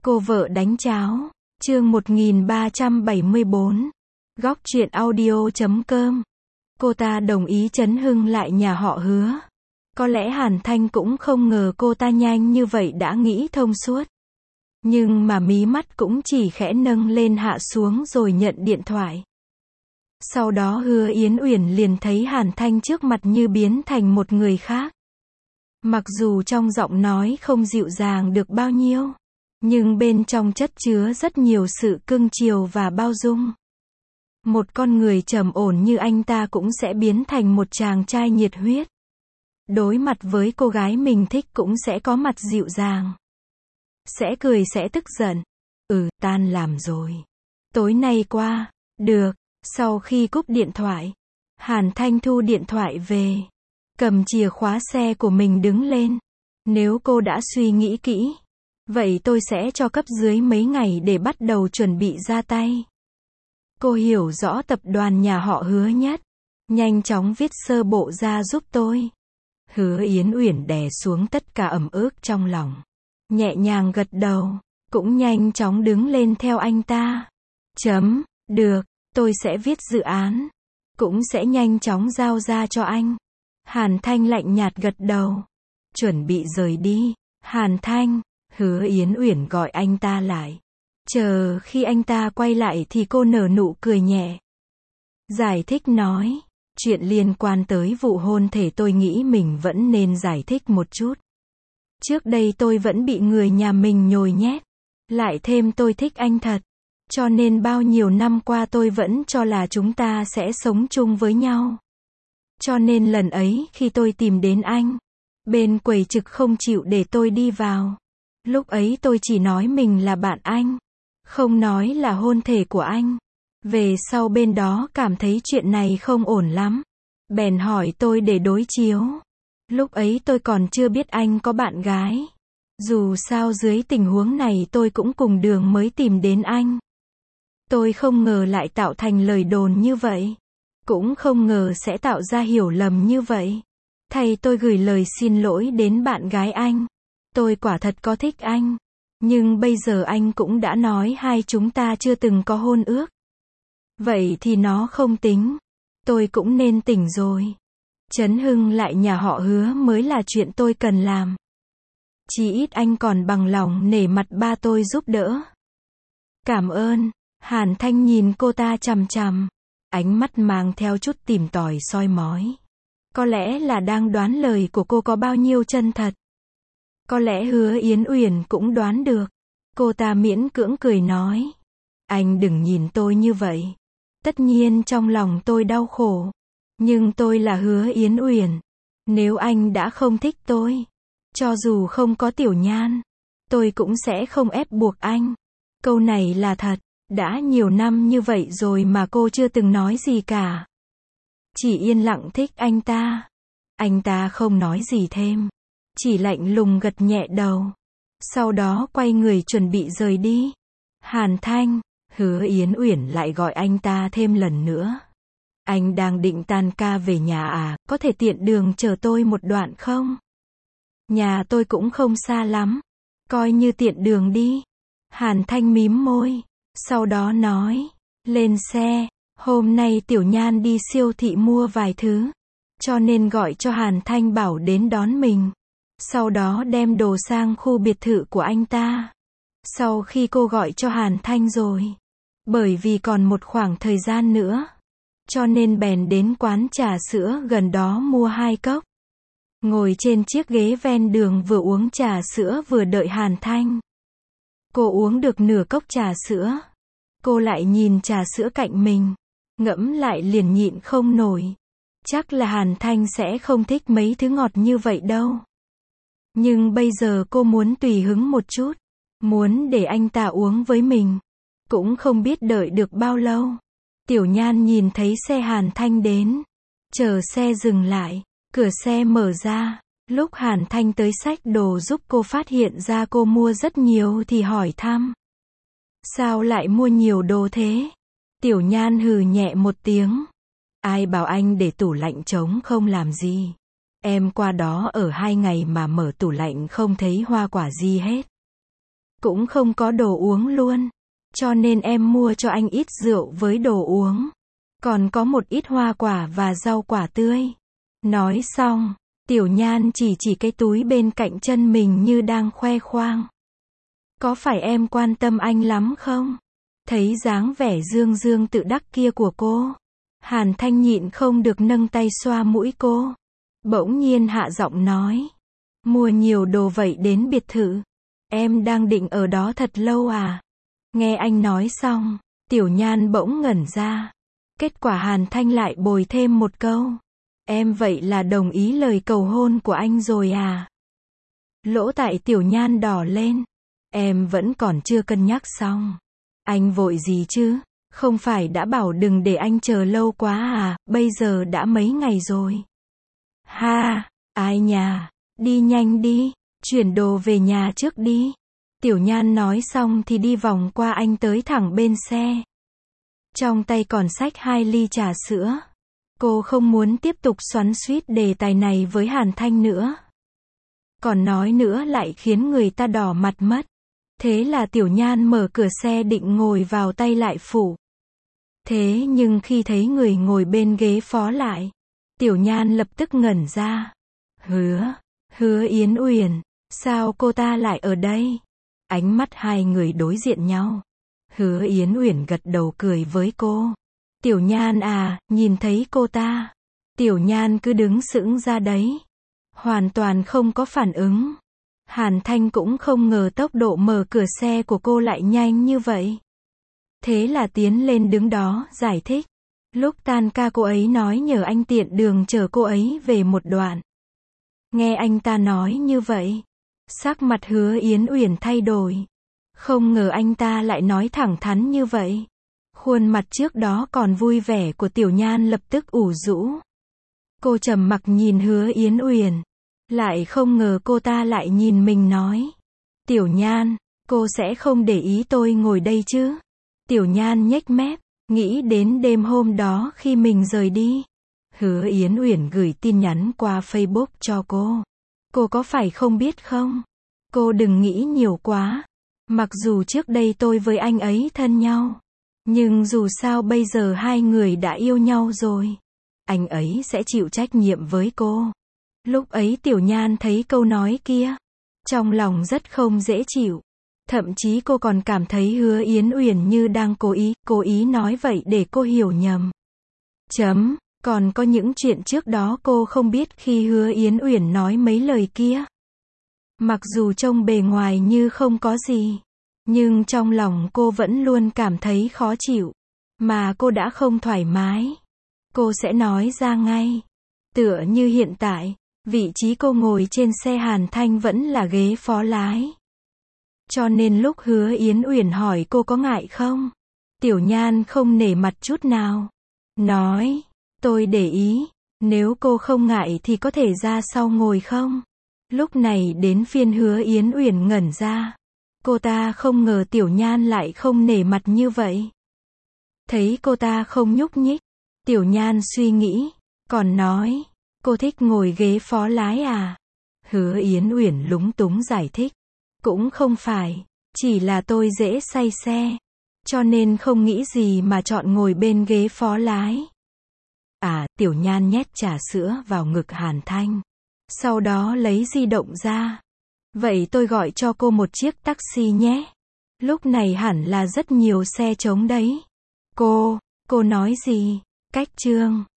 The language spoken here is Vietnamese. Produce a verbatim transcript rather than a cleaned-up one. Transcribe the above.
Cô vợ đánh cháo. Chương một nghìn ba trăm bảy mươi bốn. Góc truyện audio chấm com. Cô ta đồng ý Trấn Hưng lại nhà họ Hứa. Có lẽ Hàn Thanh cũng không ngờ cô ta nhanh như vậy đã nghĩ thông suốt. Nhưng mà mí mắt cũng chỉ khẽ nâng lên hạ xuống rồi nhận điện thoại. Sau đó Hứa Yến Uyển liền thấy Hàn Thanh trước mặt như biến thành một người khác. Mặc dù trong giọng nói không dịu dàng được bao nhiêu, nhưng bên trong chất chứa rất nhiều sự cưng chiều và bao dung. Một con người trầm ổn như anh ta cũng sẽ biến thành một chàng trai nhiệt huyết. Đối mặt với cô gái mình thích cũng sẽ có mặt dịu dàng. Sẽ cười sẽ tức giận. Ừ, tan làm rồi. Tối nay qua. Được. Sau khi cúp điện thoại, Hàn Thanh thu điện thoại về. Cầm chìa khóa xe của mình đứng lên. Nếu cô đã suy nghĩ kỹ, vậy tôi sẽ cho cấp dưới mấy ngày để bắt đầu chuẩn bị ra tay. Cô hiểu rõ tập đoàn nhà họ Hứa nhất. Nhanh chóng viết sơ bộ ra giúp tôi. Hứa Yến Uyển đè xuống tất cả ẩm ức trong lòng. Nhẹ nhàng gật đầu. Cũng nhanh chóng đứng lên theo anh ta. Chấm. Được. Tôi sẽ viết dự án. Cũng sẽ nhanh chóng giao ra cho anh. Hàn Thanh lạnh nhạt gật đầu. Chuẩn bị rời đi. Hàn Thanh. Hứa Yến Uyển gọi anh ta lại. Chờ khi anh ta quay lại thì cô nở nụ cười nhẹ. Giải thích nói. Chuyện liên quan tới vụ hôn thể tôi nghĩ mình vẫn nên giải thích một chút. Trước đây tôi vẫn bị người nhà mình nhồi nhét. Lại thêm tôi thích anh thật. Cho nên bao nhiêu năm qua tôi vẫn cho là chúng ta sẽ sống chung với nhau. Cho nên lần ấy khi tôi tìm đến anh, bên quầy trực không chịu để tôi đi vào. Lúc ấy tôi chỉ nói mình là bạn anh, không nói là hôn thể của anh. Về sau bên đó cảm thấy chuyện này không ổn lắm, bèn hỏi tôi để đối chiếu. Lúc ấy tôi còn chưa biết anh có bạn gái. Dù sao dưới tình huống này tôi cũng cùng đường mới tìm đến anh. Tôi không ngờ lại tạo thành lời đồn như vậy. Cũng không ngờ sẽ tạo ra hiểu lầm như vậy. Thay tôi gửi lời xin lỗi đến bạn gái anh. Tôi quả thật có thích anh. Nhưng bây giờ anh cũng đã nói hai chúng ta chưa từng có hôn ước. Vậy thì nó không tính. Tôi cũng nên tỉnh rồi. Trấn Hưng lại nhà họ Hứa mới là chuyện tôi cần làm. Chỉ ít anh còn bằng lòng nể mặt ba tôi giúp đỡ. Cảm ơn. Hàn Thanh nhìn cô ta chằm chằm. Ánh mắt mang theo chút tìm tòi soi mói. Có lẽ là đang đoán lời của cô có bao nhiêu chân thật. Có lẽ Hứa Yến Uyển cũng đoán được. Cô ta miễn cưỡng cười nói. Anh đừng nhìn tôi như vậy. Tất nhiên trong lòng tôi đau khổ. Nhưng tôi là Hứa Yến Uyển. Nếu anh đã không thích tôi, cho dù không có Tiểu Nhan, tôi cũng sẽ không ép buộc anh. Câu này là thật. Đã nhiều năm như vậy rồi mà cô chưa từng nói gì cả. Chỉ yên lặng thích anh ta. Anh ta không nói gì thêm. Chỉ lạnh lùng gật nhẹ đầu. Sau đó quay người chuẩn bị rời đi. Hàn Thanh. Hứa Yến Uyển lại gọi anh ta thêm lần nữa. Anh đang định tan ca về nhà à, có thể tiện đường chờ tôi một đoạn không? Nhà tôi cũng không xa lắm. Coi như tiện đường đi. Hàn Thanh mím môi. Sau đó nói, lên xe, hôm nay Tiểu Nhan đi siêu thị mua vài thứ, cho nên gọi cho Hàn Thanh bảo đến đón mình. Sau đó đem đồ sang khu biệt thự của anh ta. Sau khi cô gọi cho Hàn Thanh rồi, bởi vì còn một khoảng thời gian nữa, cho nên bèn đến quán trà sữa gần đó mua hai cốc. Ngồi trên chiếc ghế ven đường vừa uống trà sữa vừa đợi Hàn Thanh. Cô uống được nửa cốc trà sữa. Cô lại nhìn trà sữa cạnh mình. Ngẫm lại liền nhịn không nổi. Chắc là Hàn Thanh sẽ không thích mấy thứ ngọt như vậy đâu. Nhưng bây giờ cô muốn tùy hứng một chút. Muốn để anh ta uống với mình. Cũng không biết đợi được bao lâu. Tiểu Nhan nhìn thấy xe Hàn Thanh đến. Chờ xe dừng lại. Cửa xe mở ra. Lúc Hàn Thanh tới xách đồ giúp cô phát hiện ra cô mua rất nhiều thì hỏi thăm. Sao lại mua nhiều đồ thế? Tiểu Nhan hừ nhẹ một tiếng. Ai bảo anh để tủ lạnh trống không làm gì? Em qua đó ở hai ngày mà mở tủ lạnh không thấy hoa quả gì hết. cũng không có đồ uống luôn. Cho nên em mua cho anh ít rượu với đồ uống. Còn có một ít hoa quả và rau quả tươi. Nói xong, Tiểu Nhan chỉ chỉ cái túi bên cạnh chân mình như đang khoe khoang. Có phải em quan tâm anh lắm không? Thấy dáng vẻ dương dương tự đắc kia của cô, Hàn Thanh nhịn không được nâng tay xoa mũi cô. Bỗng nhiên hạ giọng nói. Mua nhiều đồ vậy đến biệt thự. Em đang định ở đó thật lâu à? Nghe anh nói xong, Tiểu Nhan bỗng ngẩn ra. Kết quả Hàn Thanh lại bồi thêm một câu. Em vậy là đồng ý lời cầu hôn của anh rồi à? Lỗ tai Tiểu Nhan đỏ lên. Em vẫn còn chưa cân nhắc xong. Anh vội gì chứ? Không phải đã bảo đừng để anh chờ lâu quá à, bây giờ đã mấy ngày rồi. Ha, ai nhà, đi nhanh đi, chuyển đồ về nhà trước đi. Tiểu Nhan nói xong thì đi vòng qua anh tới thẳng bên xe. Trong tay còn xách hai ly trà sữa. Cô không muốn tiếp tục xoắn xuýt đề tài này với Hàn Thanh nữa. Còn nói nữa lại khiến người ta đỏ mặt mất. Thế là Tiểu Nhan mở cửa xe định ngồi vào tay lại phụ. Thế nhưng khi thấy người ngồi bên ghế phó lại, Tiểu Nhan lập tức ngẩn ra. Hứa, Hứa Yến Uyển, sao cô ta lại ở đây? Ánh mắt hai người đối diện nhau. Hứa Yến Uyển gật đầu cười với cô. Tiểu Nhan à, nhìn thấy cô ta. Tiểu Nhan cứ đứng sững ra đấy. Hoàn toàn không có phản ứng. Hàn Thanh cũng không ngờ tốc độ mở cửa xe của cô lại nhanh như vậy. Thế là tiến lên đứng đó, giải thích. Lúc tan ca cô ấy nói nhờ anh tiện đường chở cô ấy về một đoạn. Nghe anh ta nói như vậy, sắc mặt Hứa Yến Uyển thay đổi. Không ngờ anh ta lại nói thẳng thắn như vậy. Khuôn mặt trước đó còn vui vẻ của Tiểu Nhan lập tức ủ rũ. Cô trầm mặc nhìn Hứa Yến Uyển. Lại không ngờ cô ta lại nhìn mình nói. Tiểu Nhan, cô sẽ không để ý tôi ngồi đây chứ? Tiểu Nhan nhếch mép, nghĩ đến đêm hôm đó khi mình rời đi. Hứa Yến Uyển gửi tin nhắn qua Facebook cho cô. Cô có phải không biết không? Cô đừng nghĩ nhiều quá. Mặc dù trước đây tôi với anh ấy thân nhau. Nhưng dù sao bây giờ hai người đã yêu nhau rồi. Anh ấy sẽ chịu trách nhiệm với cô. Lúc ấy Tiểu Nhan thấy câu nói kia. Trong lòng rất không dễ chịu. Thậm chí cô còn cảm thấy Hứa Yến Uyển như đang cố ý, cố ý nói vậy để cô hiểu nhầm. Chấm, còn có những chuyện trước đó cô không biết khi Hứa Yến Uyển nói mấy lời kia. Mặc dù trông bề ngoài như không có gì, nhưng trong lòng cô vẫn luôn cảm thấy khó chịu. Mà cô đã không thoải mái. Cô sẽ nói ra ngay. Tựa như hiện tại, vị trí cô ngồi trên xe Hàn Thanh vẫn là ghế phó lái. Cho nên lúc Hứa Yến Uyển hỏi cô có ngại không? Tiểu Nhan không nể mặt chút nào. Nói, tôi để ý, nếu cô không ngại thì có thể ra sau ngồi không? Lúc này đến phiên Hứa Yến Uyển ngẩn ra. Cô ta không ngờ Tiểu Nhan lại không nể mặt như vậy. Thấy cô ta không nhúc nhích, Tiểu Nhan suy nghĩ, còn nói, cô thích ngồi ghế phó lái à? Hứa Yến Uyển lúng túng giải thích, cũng không phải, chỉ là tôi dễ say xe, cho nên không nghĩ gì mà chọn ngồi bên ghế phó lái. À, Tiểu Nhan nhét trà sữa vào ngực Hàn Thanh, sau đó lấy di động ra. Vậy tôi gọi cho cô một chiếc taxi nhé. Lúc này hẳn là rất nhiều xe trống đấy. Cô, cô nói gì? Cách trương.